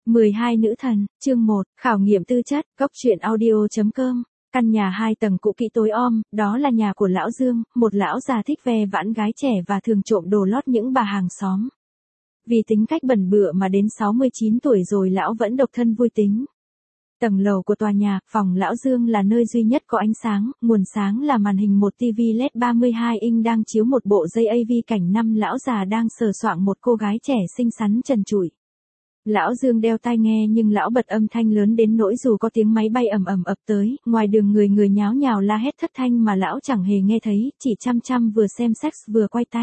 12 nữ thần, chương 1, khảo nghiệm tư chất, góc truyện audio.com. Căn nhà 2 tầng cũ kỹ tối om, đó là nhà của lão Dương, một lão già thích ve vãn gái trẻ và thường trộm đồ lót những bà hàng xóm. Vì tính cách bẩn bựa mà đến 69 tuổi rồi lão vẫn độc thân vui tính. Tầng lầu của tòa nhà, phòng lão Dương là nơi duy nhất có ánh sáng, nguồn sáng là màn hình một TV LED 32 inch đang chiếu một bộ dây AV cảnh năm lão già đang sờ soạng một cô gái trẻ xinh xắn trần trụi. Lão Dương đeo tai nghe nhưng lão bật âm thanh lớn đến nỗi dù có tiếng máy bay ầm ầm ập tới, ngoài đường người nháo nhào la hét thất thanh mà lão chẳng hề nghe thấy, chỉ chăm chăm vừa xem sex vừa quay tay.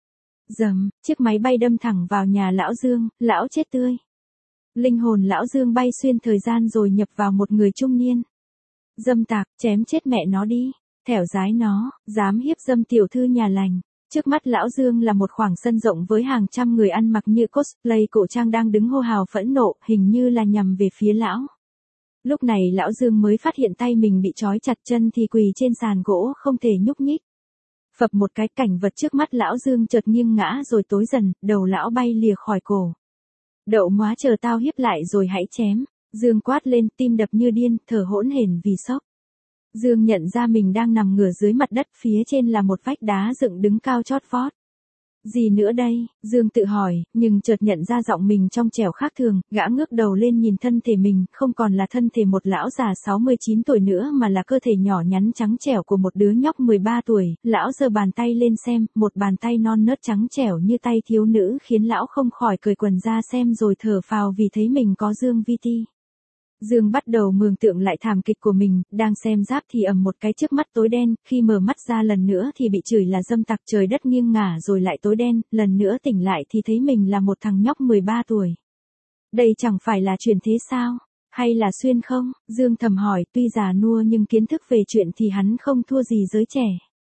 Dầm, chiếc máy bay đâm thẳng vào nhà lão Dương, lão chết tươi. Linh hồn lão Dương bay xuyên thời gian rồi nhập vào một người trung niên. Dâm tặc, chém chết mẹ nó đi, thẻo dái nó, dám hiếp dâm tiểu thư nhà lành. Trước mắt lão Dương là một khoảng sân rộng với hàng trăm người ăn mặc như cosplay cổ trang đang đứng hô hào phẫn nộ, hình như là nhằm về phía lão. Lúc này lão Dương mới phát hiện tay mình bị trói chặt, chân thì quỳ trên sàn gỗ không thể nhúc nhích. Phập một cái, cảnh vật trước mắt lão Dương chợt nghiêng ngã rồi tối dần, đầu lão bay lìa khỏi cổ. Đậu móa, chờ tao hiếp lại rồi hãy chém. Dương quát lên, tim đập như điên, thở hỗn hển vì sốc. Dương nhận ra mình đang nằm ngửa dưới mặt đất, phía trên là một vách đá dựng đứng cao chót vót. Gì nữa đây, Dương tự hỏi, nhưng chợt nhận ra giọng mình trong trẻo khác thường, gã ngước đầu lên nhìn thân thể mình, không còn là thân thể một lão già 69 tuổi nữa mà là cơ thể nhỏ nhắn trắng trẻo của một đứa nhóc 13 tuổi, lão giơ bàn tay lên xem, một bàn tay non nớt trắng trẻo như tay thiếu nữ khiến lão không khỏi cởi quần ra xem rồi thở phào vì thấy mình có Dương VT. Dương bắt đầu mường tượng lại thảm kịch của mình, đang xem giáp thì ầm một cái trước mắt tối đen, khi mở mắt ra lần nữa thì bị chửi là dâm tặc, trời đất nghiêng ngả rồi lại tối đen, lần nữa tỉnh lại thì thấy mình là một thằng nhóc 13 tuổi. Đây chẳng phải là chuyển thế sao? Hay là xuyên không? Dương thầm hỏi, tuy già nua nhưng kiến thức về chuyện thì hắn không thua gì giới trẻ.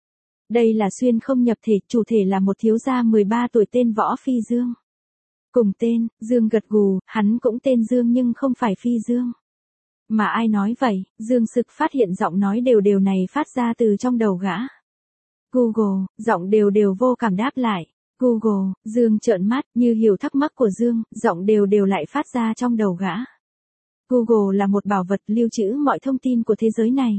Đây là xuyên không nhập thể, chủ thể là một thiếu gia 13 tuổi tên Võ Phi Dương. Cùng tên, Dương gật gù, hắn cũng tên Dương nhưng không phải Phi Dương. Mà ai nói vậy? Dương sực phát hiện giọng nói đều đều này phát ra từ trong đầu gã. Google, giọng đều đều vô cảm đáp lại. Google, Dương trợn mắt, như hiểu thắc mắc của Dương, giọng đều đều lại phát ra trong đầu gã. Google là một bảo vật lưu trữ mọi thông tin của thế giới này.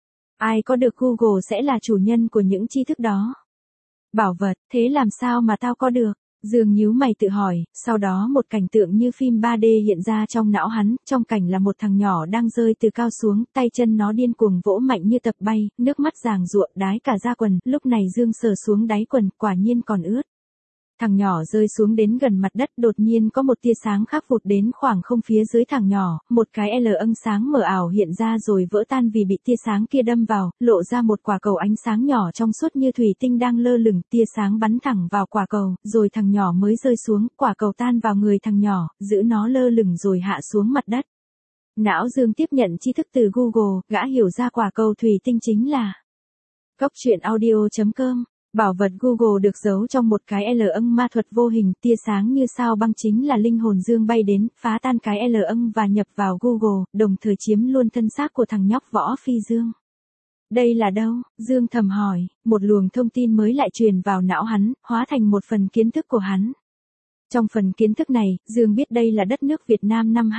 Ai có được Google sẽ là chủ nhân của những tri thức đó. Bảo vật, thế làm sao mà tao có được? Dương nhíu mày tự hỏi, sau đó một cảnh tượng như phim 3D hiện ra trong não hắn, trong cảnh là một thằng nhỏ đang rơi từ cao xuống, tay chân nó điên cuồng vỗ mạnh như tập bay, nước mắt giàng giụa đái cả da quần, lúc này Dương sờ xuống đáy quần, quả nhiên còn ướt. Thằng nhỏ rơi xuống đến gần mặt đất, đột nhiên có một tia sáng khác vụt đến khoảng không phía dưới thằng nhỏ, một cái L âng sáng mờ ảo hiện ra rồi vỡ tan vì bị tia sáng kia đâm vào, lộ ra một quả cầu ánh sáng nhỏ trong suốt như thủy tinh đang lơ lửng, tia sáng bắn thẳng vào quả cầu, rồi thằng nhỏ mới rơi xuống, quả cầu tan vào người thằng nhỏ, giữ nó lơ lửng rồi hạ xuống mặt đất. Não Dương tiếp nhận tri thức từ Google, gã hiểu ra quả cầu thủy tinh chính là góc truyện audio.com. Bảo vật Google được giấu trong một cái L âng ma thuật vô hình, tia sáng như sao băng chính là linh hồn Dương bay đến, phá tan cái L âng và nhập vào Google, đồng thời chiếm luôn thân xác của thằng nhóc Võ Phi Dương. Đây là đâu? Dương thầm hỏi, một luồng thông tin mới lại truyền vào não hắn, hóa thành một phần kiến thức của hắn. Trong phần kiến thức này, Dương biết đây là đất nước Việt Nam năm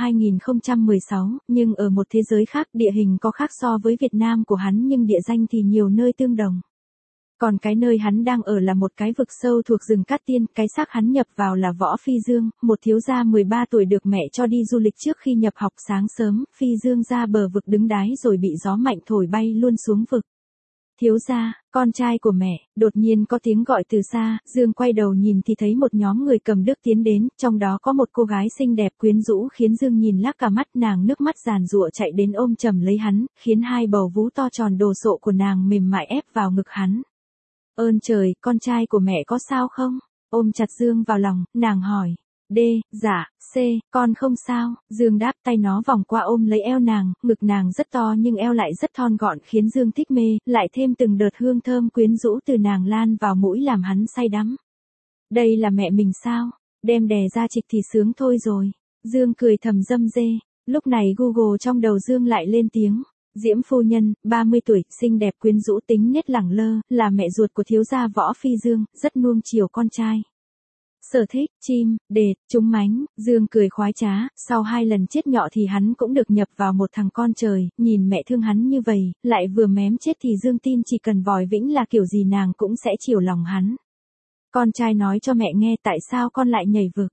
2016, nhưng ở một thế giới khác, địa hình có khác so với Việt Nam của hắn nhưng địa danh thì nhiều nơi tương đồng. Còn cái nơi hắn đang ở là một cái vực sâu thuộc rừng Cát Tiên, cái xác hắn nhập vào là Võ Phi Dương, một thiếu gia 13 tuổi được mẹ cho đi du lịch trước khi nhập học. Sáng sớm, Phi Dương ra bờ vực đứng đái rồi bị gió mạnh thổi bay luôn xuống vực. Thiếu gia, con trai của mẹ, đột nhiên có tiếng gọi từ xa, Dương quay đầu nhìn thì thấy một nhóm người cầm đước tiến đến, trong đó có một cô gái xinh đẹp quyến rũ khiến Dương nhìn lác cả mắt, nàng nước mắt giàn giụa chạy đến ôm chầm lấy hắn, khiến hai bầu vú to tròn đồ sộ của nàng mềm mại ép vào ngực hắn. Ơn trời, con trai của mẹ có sao không? Ôm chặt Dương vào lòng, nàng hỏi. D, dạ, C, con không sao. Dương đáp, tay nó vòng qua ôm lấy eo nàng, ngực nàng rất to nhưng eo lại rất thon gọn khiến Dương thích mê, lại thêm từng đợt hương thơm quyến rũ từ nàng lan vào mũi làm hắn say đắm. Đây là mẹ mình sao? Đem đè ra trịch thì sướng thôi rồi. Dương cười thầm dâm dê. Lúc này Google trong đầu Dương lại lên tiếng. Diễm phu nhân, 30 tuổi, xinh đẹp quyến rũ tính nết lẳng lơ, là mẹ ruột của thiếu gia Võ Phi Dương, rất nuông chiều con trai. Sở thích, chim, đệt, trúng mánh, Dương cười khoái trá, sau 2 lần chết nhọ thì hắn cũng được nhập vào một thằng con trời, nhìn mẹ thương hắn như vậy, lại vừa mém chết thì Dương tin chỉ cần vòi vĩnh là kiểu gì nàng cũng sẽ chiều lòng hắn. Con trai nói cho mẹ nghe tại sao con lại nhảy vực.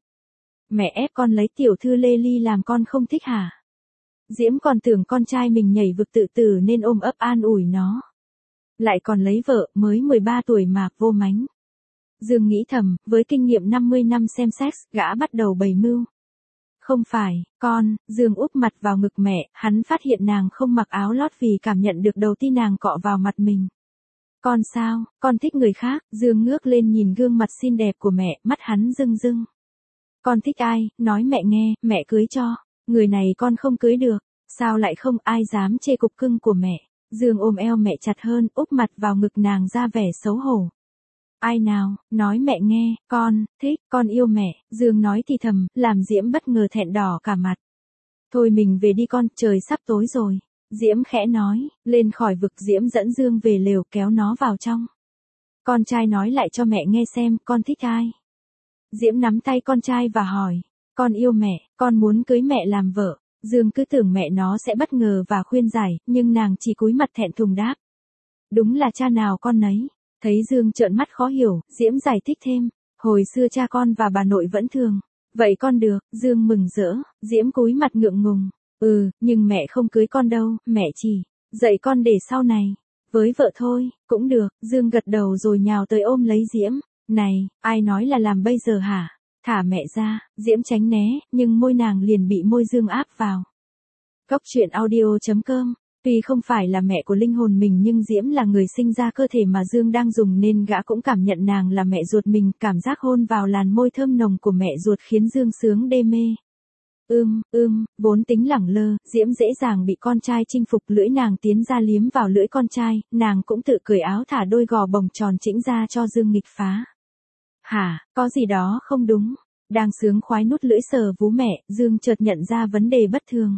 Mẹ ép con lấy tiểu thư Lê Ly làm con không thích hả? Diễm còn tưởng con trai mình nhảy vực tự tử nên ôm ấp an ủi nó. Lại còn lấy vợ, mới 13 tuổi mà, vô mánh. Dương nghĩ thầm, với kinh nghiệm 50 năm xem sex, gã bắt đầu bày mưu. Không phải, con, Dương úp mặt vào ngực mẹ, hắn phát hiện nàng không mặc áo lót vì cảm nhận được đầu ti nàng cọ vào mặt mình. Con sao, con thích người khác, Dương ngước lên nhìn gương mặt xinh đẹp của mẹ, mắt hắn rưng rưng. Con thích ai, nói mẹ nghe, mẹ cưới cho. Người này con không cưới được, sao lại không ai dám chê cục cưng của mẹ. Dương ôm eo mẹ chặt hơn, úp mặt vào ngực nàng ra vẻ xấu hổ. Ai nào, nói mẹ nghe, con, thích, con yêu mẹ, Dương nói thì thầm, làm Diễm bất ngờ thẹn đỏ cả mặt. Thôi mình về đi con, trời sắp tối rồi. Diễm khẽ nói, lên khỏi vực Diễm dẫn Dương về lều kéo nó vào trong. Con trai nói lại cho mẹ nghe xem, con thích ai. Diễm nắm tay con trai và hỏi, con yêu mẹ, con muốn cưới mẹ làm vợ. Dương cứ tưởng mẹ nó sẽ bất ngờ và khuyên giải, nhưng nàng chỉ cúi mặt thẹn thùng đáp. Đúng là cha nào con nấy. Thấy Dương trợn mắt khó hiểu, Diễm giải thích thêm, hồi xưa cha con và bà nội vẫn thường. Vậy con được, Dương mừng rỡ, Diễm cúi mặt ngượng ngùng. Nhưng mẹ không cưới con đâu, mẹ chỉ dạy con để sau này. Với vợ thôi, cũng được, Dương gật đầu rồi nhào tới ôm lấy Diễm. Này, ai nói là làm bây giờ hả? Thả mẹ ra, Diễm tránh né, nhưng môi nàng liền bị môi Dương áp vào. Góc truyện audio.com. Tuy không phải là mẹ của linh hồn mình nhưng Diễm là người sinh ra cơ thể mà Dương đang dùng nên gã cũng cảm nhận nàng là mẹ ruột mình, cảm giác hôn vào làn môi thơm nồng của mẹ ruột khiến Dương sướng đê mê. Vốn tính lẳng lơ, Diễm dễ dàng bị con trai chinh phục, lưỡi nàng tiến ra liếm vào lưỡi con trai, nàng cũng tự cởi áo thả đôi gò bồng tròn chĩnh ra cho Dương nghịch phá. Hả, có gì đó không đúng. Đang sướng khoái nút lưỡi sờ vú mẹ, Dương chợt nhận ra vấn đề bất thường.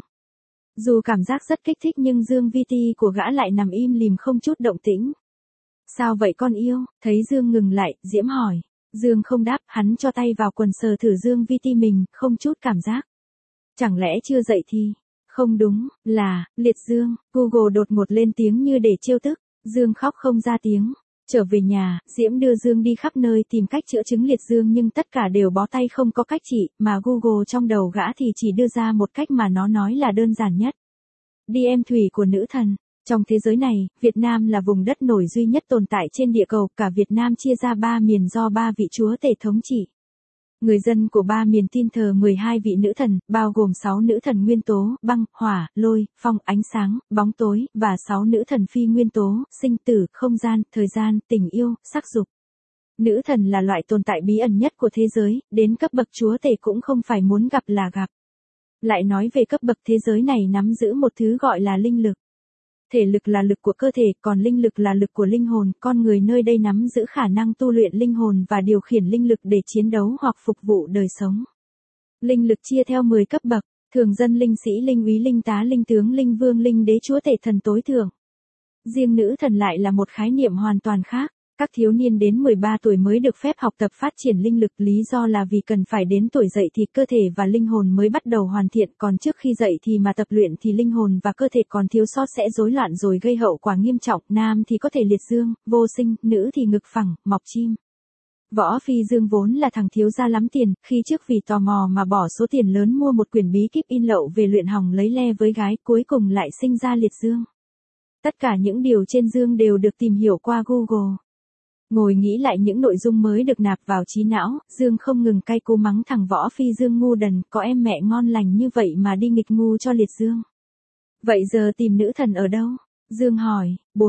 Dù cảm giác rất kích thích nhưng Dương VT của gã lại nằm im lìm không chút động tĩnh. Sao vậy con yêu? Thấy Dương ngừng lại, Diễm hỏi. Dương không đáp, hắn cho tay vào quần sờ thử Dương VT mình, không chút cảm giác. Chẳng lẽ chưa dậy thì? Không đúng, là, liệt Dương. Google đột ngột lên tiếng như để trêu tức. Dương khóc không ra tiếng. Trở về nhà, Diễm đưa Dương đi khắp nơi tìm cách chữa chứng liệt dương nhưng tất cả đều bó tay không có cách trị, mà Google trong đầu gã thì chỉ đưa ra một cách mà nó nói là đơn giản nhất. Đi em thủy của nữ thần. Trong thế giới này, Việt Nam là vùng đất nổi duy nhất tồn tại trên địa cầu, cả Việt Nam chia ra 3 miền do 3 vị chúa tể thống trị. Người dân của 3 miền tin thờ 12 vị nữ thần, bao gồm 6 nữ thần nguyên tố, băng, hỏa, lôi, phong, ánh sáng, bóng tối, và 6 nữ thần phi nguyên tố, sinh tử, không gian, thời gian, tình yêu, sắc dục. Nữ thần là loại tồn tại bí ẩn nhất của thế giới, đến cấp bậc chúa tể cũng không phải muốn gặp là gặp. Lại nói về cấp bậc thế giới này nắm giữ một thứ gọi là linh lực. Thể lực là lực của cơ thể, còn linh lực là lực của linh hồn, con người nơi đây nắm giữ khả năng tu luyện linh hồn và điều khiển linh lực để chiến đấu hoặc phục vụ đời sống. Linh lực chia theo 10 cấp bậc, thường dân, linh sĩ, linh úy, linh tá, linh tướng, linh vương, linh đế, chúa tể, thần tối thượng. Riêng nữ thần lại là một khái niệm hoàn toàn khác. Các thiếu niên đến 13 tuổi mới được phép học tập phát triển linh lực, lý do là vì cần phải đến tuổi dậy thì cơ thể và linh hồn mới bắt đầu hoàn thiện, còn trước khi dậy thì mà tập luyện thì linh hồn và cơ thể còn thiếu sót sẽ rối loạn rồi gây hậu quả nghiêm trọng, nam thì có thể liệt dương, vô sinh, nữ thì ngực phẳng, mọc chim. Võ Phi Dương vốn là thằng thiếu gia lắm tiền, khi trước vì tò mò mà bỏ số tiền lớn mua một quyển bí kíp in lậu về luyện hòng lấy le với gái, cuối cùng lại sinh ra liệt dương. Tất cả những điều trên Dương đều được tìm hiểu qua Google. Ngồi nghĩ lại những nội dung mới được nạp vào trí não, Dương không ngừng cay cú mắng thằng Võ Phi Dương ngu đần, có em mẹ ngon lành như vậy mà đi nghịch ngu cho liệt dương. Vậy giờ tìm nữ thần ở đâu? Dương hỏi,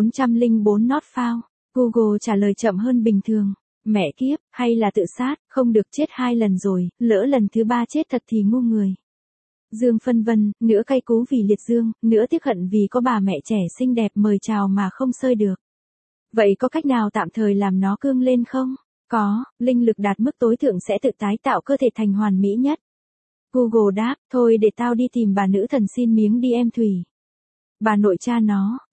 404 not found. Google trả lời chậm hơn bình thường. Mẹ kiếp, hay là tự sát, không được, chết 2 lần rồi, lỡ lần thứ 3 chết thật thì ngu người. Dương phân vân, nửa cay cú vì liệt dương, nửa tiếc hận vì có bà mẹ trẻ xinh đẹp mời chào mà không sơi được. Vậy có cách nào tạm thời làm nó cương lên không? Có, linh lực đạt mức tối thượng sẽ tự tái tạo cơ thể thành hoàn mỹ nhất. Google đáp, thôi để tao đi tìm bà nữ thần xin miếng đi em thủy. Bà nội cha nó,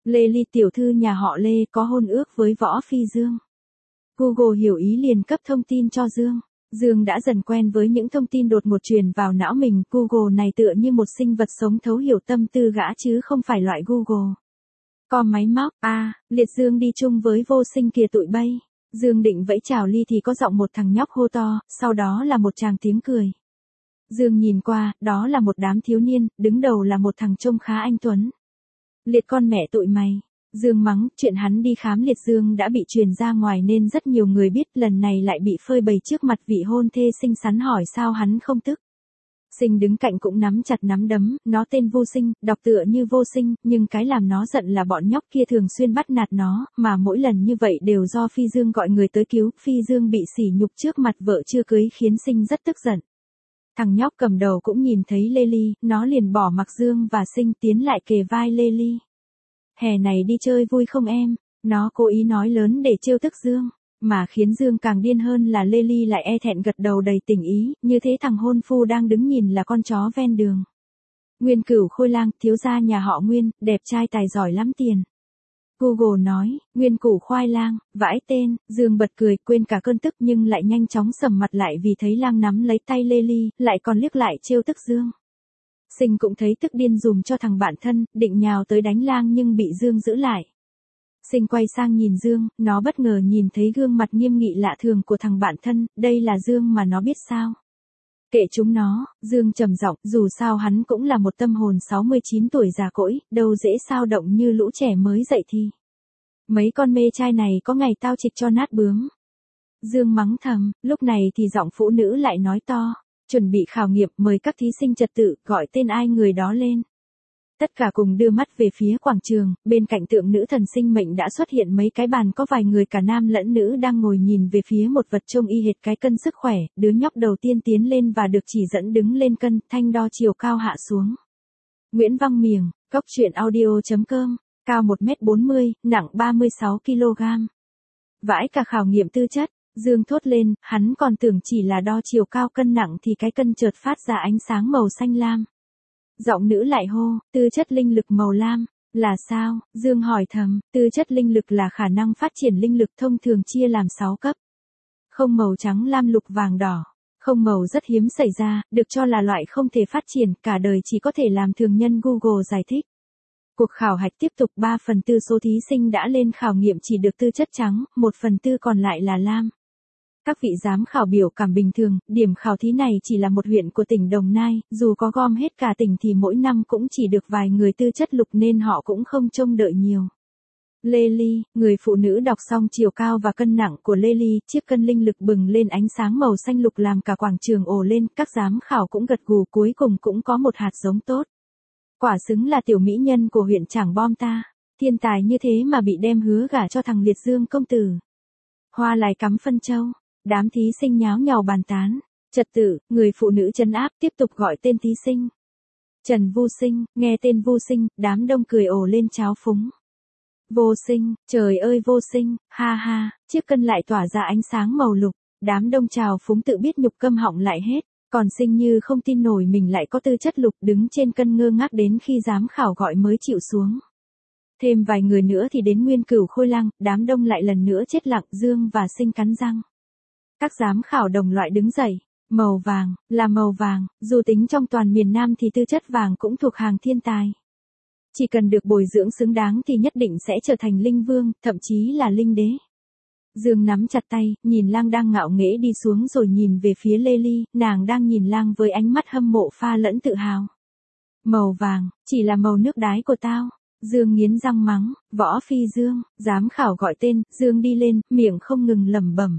Lê Ly tiểu thư nhà họ Lê có hôn ước với Võ Phi Dương. Google hiểu ý liền cấp thông tin cho Dương. Dương đã dần quen với những thông tin đột ngột truyền vào não mình. Google này tựa như một sinh vật sống thấu hiểu tâm tư gã chứ không phải loại Google có máy móc. Liệt Dương đi chung với Vô Sinh kìa tụi bay. Dương định vẫy chào Ly thì có giọng một thằng nhóc hô to, sau đó là một tràng tiếng cười. Dương nhìn qua, đó là một đám thiếu niên, đứng đầu là một thằng trông khá anh tuấn. Liệt con mẹ tụi mày. Dương mắng, chuyện hắn đi khám liệt dương đã bị truyền ra ngoài nên rất nhiều người biết, lần này lại bị phơi bày trước mặt vị hôn thê xinh xắn hỏi sao hắn không tức. Sinh đứng cạnh cũng nắm chặt nắm đấm, nó tên Vô Sinh, đọc tựa như vô sinh, nhưng cái làm nó giận là bọn nhóc kia thường xuyên bắt nạt nó, mà mỗi lần như vậy đều do Phi Dương gọi người tới cứu. Phi Dương bị sỉ nhục trước mặt vợ chưa cưới khiến Sinh rất tức giận. Thằng nhóc cầm đầu cũng nhìn thấy Lê Ly, nó liền bỏ mặc Dương và Sinh tiến lại kề vai Lê Ly. Hè này đi chơi vui không em? Nó cố ý nói lớn để trêu tức Dương. Mà khiến Dương càng điên hơn là Lê Ly lại e thẹn gật đầu đầy tình ý, như thế thằng hôn phu đang đứng nhìn là con chó ven đường. Nguyên Cửu Khôi Lang, thiếu gia nhà họ Nguyên, đẹp trai tài giỏi lắm tiền. Google nói, Nguyên Cửu Khoai Lang, vãi tên. Dương bật cười, quên cả cơn tức nhưng lại nhanh chóng sầm mặt lại vì thấy Lang nắm lấy tay Lê Ly, lại còn liếc lại trêu tức Dương. Sinh cũng thấy tức điên dùm cho thằng bạn thân, định nhào tới đánh Lang nhưng bị Dương giữ lại. Sinh quay sang nhìn Dương, nó bất ngờ nhìn thấy gương mặt nghiêm nghị lạ thường của thằng bạn thân, đây là Dương mà nó biết sao. Kệ chúng nó, Dương trầm giọng, dù sao hắn cũng là một tâm hồn 69 tuổi già cỗi, đâu dễ sao động như lũ trẻ mới dậy thì. Mấy con mê trai này có ngày tao trịch cho nát bướm. Dương mắng thầm, lúc này thì giọng phụ nữ lại nói to, chuẩn bị khảo nghiệm, mời các thí sinh trật tự, gọi tên ai người đó lên. Tất cả cùng đưa mắt về phía quảng trường, bên cạnh tượng nữ thần sinh mệnh đã xuất hiện mấy cái bàn có vài người cả nam lẫn nữ đang ngồi nhìn về phía một vật trông y hệt cái cân sức khỏe, đứa nhóc đầu tiên tiến lên và được chỉ dẫn đứng lên cân, thanh đo chiều cao hạ xuống. Nguyễn Văn Miềng, Cốc truyện audio.com, cao 1m40, nặng 36kg. Vãi cả khảo nghiệm tư chất, Dương thốt lên, hắn còn tưởng chỉ là đo chiều cao cân nặng thì cái cân chợt phát ra ánh sáng màu xanh lam. Giọng nữ lại hô, tư chất linh lực màu lam, là sao? Dương hỏi thầm, tư chất linh lực là khả năng phát triển linh lực thông thường chia làm 6 cấp. Không màu trắng lam lục vàng đỏ. Không màu rất hiếm xảy ra, được cho là loại không thể phát triển, cả đời chỉ có thể làm thường nhân. Google giải thích. Cuộc khảo hạch tiếp tục, 3/4 số thí sinh đã lên khảo nghiệm chỉ được tư chất trắng, 1/4 còn lại là lam. Các vị giám khảo biểu cảm bình thường, điểm khảo thí này chỉ là một huyện của tỉnh Đồng Nai, dù có gom hết cả tỉnh thì mỗi năm cũng chỉ được vài người tư chất lục nên họ cũng không trông đợi nhiều. Lê Ly, người phụ nữ đọc xong chiều cao và cân nặng của Lê Ly, chiếc cân linh lực bừng lên ánh sáng màu xanh lục làm cả quảng trường ồ lên, các giám khảo cũng gật gù, cuối cùng cũng có một hạt giống tốt. Quả xứng là tiểu mỹ nhân của huyện Trảng Bom ta, thiên tài như thế mà bị đem hứa gả cho thằng Liệt Dương công tử. Hoa lại cắm phân châu. Đám thí sinh nháo nhào bàn tán. Trật tự, người phụ nữ trấn áp tiếp tục gọi tên thí sinh. Trần Vô Sinh, nghe tên Vô Sinh, đám đông cười ồ lên tráo phúng. Vô Sinh, trời ơi Vô Sinh, ha ha, chiếc cân lại tỏa ra ánh sáng màu lục. Đám đông trào phúng tự biết nhục câm họng lại hết. Còn Sinh như không tin nổi mình lại có tư chất lục, đứng trên cân ngơ ngác đến khi giám khảo gọi mới chịu xuống. Thêm vài người nữa thì đến Nguyên Cửu Khôi Lang, đám đông lại lần nữa chết lặng. Dương và Sinh cắn răng. Các giám khảo đồng loại đứng dậy, màu vàng, là màu vàng, dù tính trong toàn miền Nam thì tư chất vàng cũng thuộc hàng thiên tài. Chỉ cần được bồi dưỡng xứng đáng thì nhất định sẽ trở thành linh vương, thậm chí là linh đế. Dương nắm chặt tay, nhìn Lang đang ngạo nghễ đi xuống rồi nhìn về phía Lê Ly, nàng đang nhìn Lang với ánh mắt hâm mộ pha lẫn tự hào. Màu vàng, chỉ là màu nước đái của tao. Dương nghiến răng mắng, Võ Phi Dương, giám khảo gọi tên, Dương đi lên, miệng không ngừng lẩm bẩm.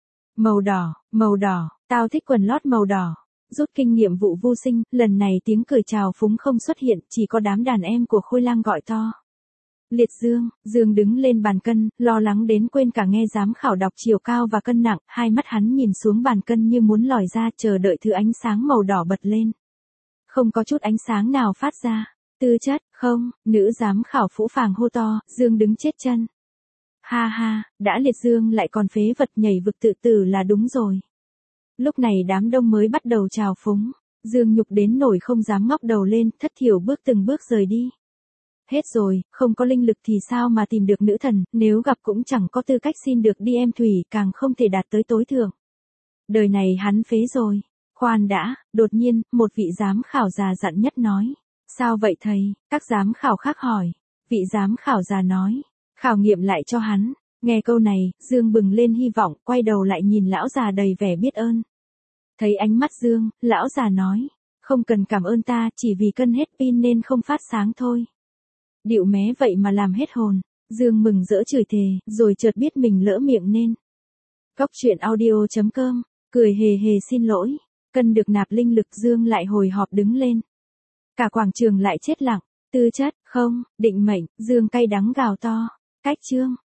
Màu đỏ, tao thích quần lót màu đỏ. Rút kinh nghiệm vụ Vô Sinh, lần này tiếng cười chào phúng không xuất hiện, chỉ có đám đàn em của Khôi Lang gọi to. Liệt Dương, Dương đứng lên bàn cân, lo lắng đến quên cả nghe giám khảo đọc chiều cao và cân nặng, hai mắt hắn nhìn xuống bàn cân như muốn lòi ra, chờ đợi thứ ánh sáng màu đỏ bật lên. Không có chút ánh sáng nào phát ra. Tư chất, không, nữ giám khảo phũ phàng hô to, Dương đứng chết chân. Ha ha, đã Liệt Dương lại còn phế vật nhảy vực tự tử là đúng rồi. Lúc này đám đông mới bắt đầu chào phúng. Dương nhục đến nổi không dám ngóc đầu lên, thất thiểu bước từng bước rời đi. Hết rồi, không có linh lực thì sao mà tìm được nữ thần, nếu gặp cũng chẳng có tư cách xin được đi em thủy, càng không thể đạt tới tối thượng. Đời này hắn phế rồi. Khoan đã, đột nhiên, một vị giám khảo già dặn nhất nói. Sao vậy thầy? Các giám khảo khác hỏi. Vị giám khảo già nói. Khảo nghiệm lại cho hắn. Nghe câu này, Dương bừng lên hy vọng, quay đầu lại nhìn lão già đầy vẻ biết ơn. Thấy ánh mắt Dương, lão già nói. Không cần cảm ơn ta, chỉ vì cân hết pin nên không phát sáng thôi. Điệu mé vậy mà làm hết hồn. Dương mừng rỡ chửi thề, rồi chợt biết mình lỡ miệng nên. Cóc truyện audio.com, cười hề hề xin lỗi. Cân được nạp linh lực Dương lại hồi hộp đứng lên. Cả quảng trường lại chết lặng. Tư chất, không, định mệnh, Dương cay đắng gào to. Cách chương.